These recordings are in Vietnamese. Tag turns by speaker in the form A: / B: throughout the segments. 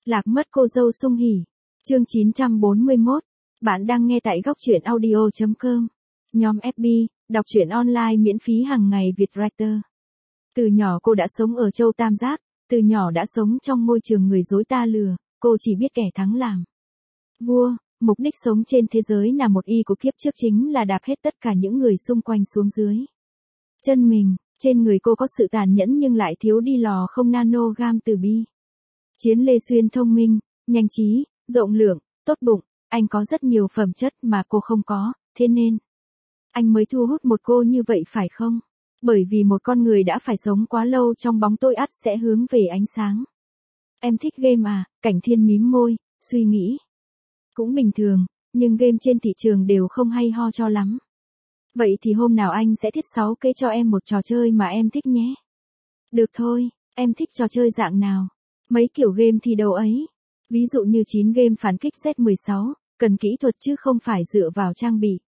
A: Lạc mất cô dâu Sung Hỉ. Chương 941. Bạn đang nghe tại góc truyện audio.com. Nhóm FB, đọc truyện online miễn phí hàng ngày Việt Writer. Từ nhỏ cô đã sống ở Châu Tam Giác, từ nhỏ đã sống trong môi trường người dối ta lừa, cô chỉ biết kẻ thắng làm vua, mục đích sống trên thế giới là một y của kiếp trước chính là đạp hết tất cả những người xung quanh xuống dưới chân mình. Trên người cô có sự tàn nhẫn nhưng lại thiếu đi lò không nanogam từ bi. Chiến Lê Xuyên thông minh, nhanh trí, rộng lượng, tốt bụng, anh có rất nhiều phẩm chất mà cô không có, thế nên anh mới thu hút một cô như vậy phải không? Bởi vì một con người đã phải sống quá lâu trong bóng tối ắt sẽ hướng về ánh sáng. Em thích game à? Cảnh Thiên mím môi, suy nghĩ. Cũng bình thường, nhưng game trên thị trường đều không hay ho cho lắm. Vậy thì hôm nào anh sẽ thiết 6 kê cho em một trò chơi mà em thích nhé. Được thôi, em thích trò chơi dạng nào? Mấy kiểu game thi đấu ấy. Ví dụ như 9 game phản kích Z16, cần kỹ thuật chứ không phải dựa vào trang bị.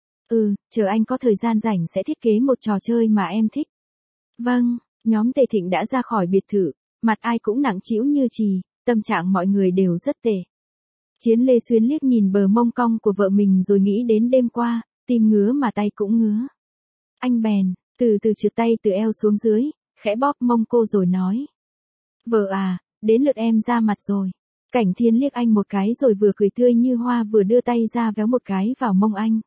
A: Chờ anh có thời gian rảnh sẽ thiết kế một trò chơi mà em thích. Vâng, nhóm Tề Thịnh đã ra khỏi biệt thự, mặt ai cũng nặng trĩu như chì, tâm trạng mọi người đều rất tệ. Chiến Lê Xuyên liếc nhìn bờ mông cong của vợ mình rồi nghĩ đến đêm qua, tim ngứa mà tay cũng ngứa. Anh bèn, từ từ trượt tay từ eo xuống dưới, khẽ bóp mông cô rồi nói. Vợ à, đến lượt em ra mặt rồi. Cảnh Thiên liếc anh một cái rồi vừa cười tươi như hoa vừa đưa tay ra véo một cái vào mông anh.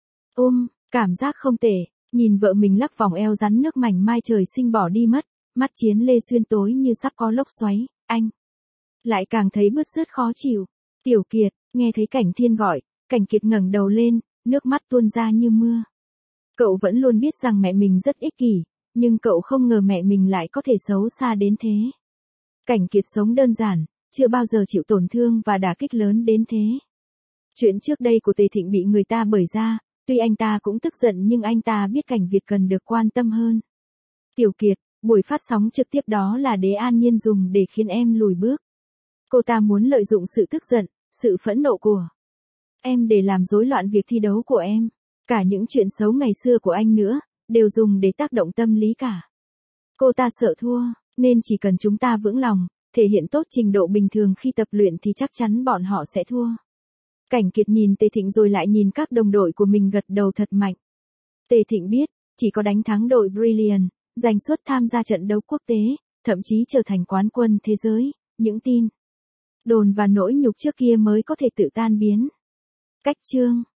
A: Cảm giác không tệ, nhìn vợ mình lắc vòng eo rắn nước mảnh mai trời sinh bỏ đi mất, mắt Chiến Lê Xuyên tối như sắp có lốc xoáy, anh lại càng thấy bứt rứt khó chịu. Tiểu Kiệt, nghe thấy Cảnh Thiên gọi, Cảnh Kiệt ngẩng đầu lên, nước mắt tuôn ra như mưa. Cậu vẫn luôn biết rằng mẹ mình rất ích kỷ, nhưng cậu không ngờ mẹ mình lại có thể xấu xa đến thế. Cảnh Kiệt sống đơn giản, chưa bao giờ chịu tổn thương và đả kích lớn đến thế. Chuyện trước đây của Tề Thịnh bị người ta bởi ra, tuy anh ta cũng tức giận nhưng anh ta biết Cảnh Việt cần được quan tâm hơn. Tiểu Kiệt, buổi phát sóng trực tiếp đó là để An Nhiên dùng để khiến em lùi bước. Cô ta muốn lợi dụng sự tức giận, sự phẫn nộ của em để làm rối loạn việc thi đấu của em. Cả những chuyện xấu ngày xưa của anh nữa, đều dùng để tác động tâm lý cả. Cô ta sợ thua, nên chỉ cần chúng ta vững lòng, thể hiện tốt trình độ bình thường khi tập luyện thì chắc chắn bọn họ sẽ thua. Cảnh Kiệt nhìn Tề Thịnh rồi lại nhìn các đồng đội của mình gật đầu thật mạnh. Tề Thịnh biết, chỉ có đánh thắng đội Brilliant, giành suất tham gia trận đấu quốc tế, thậm chí trở thành quán quân thế giới, những tin đồn và nỗi nhục trước kia mới có thể tự tan biến. Cách chương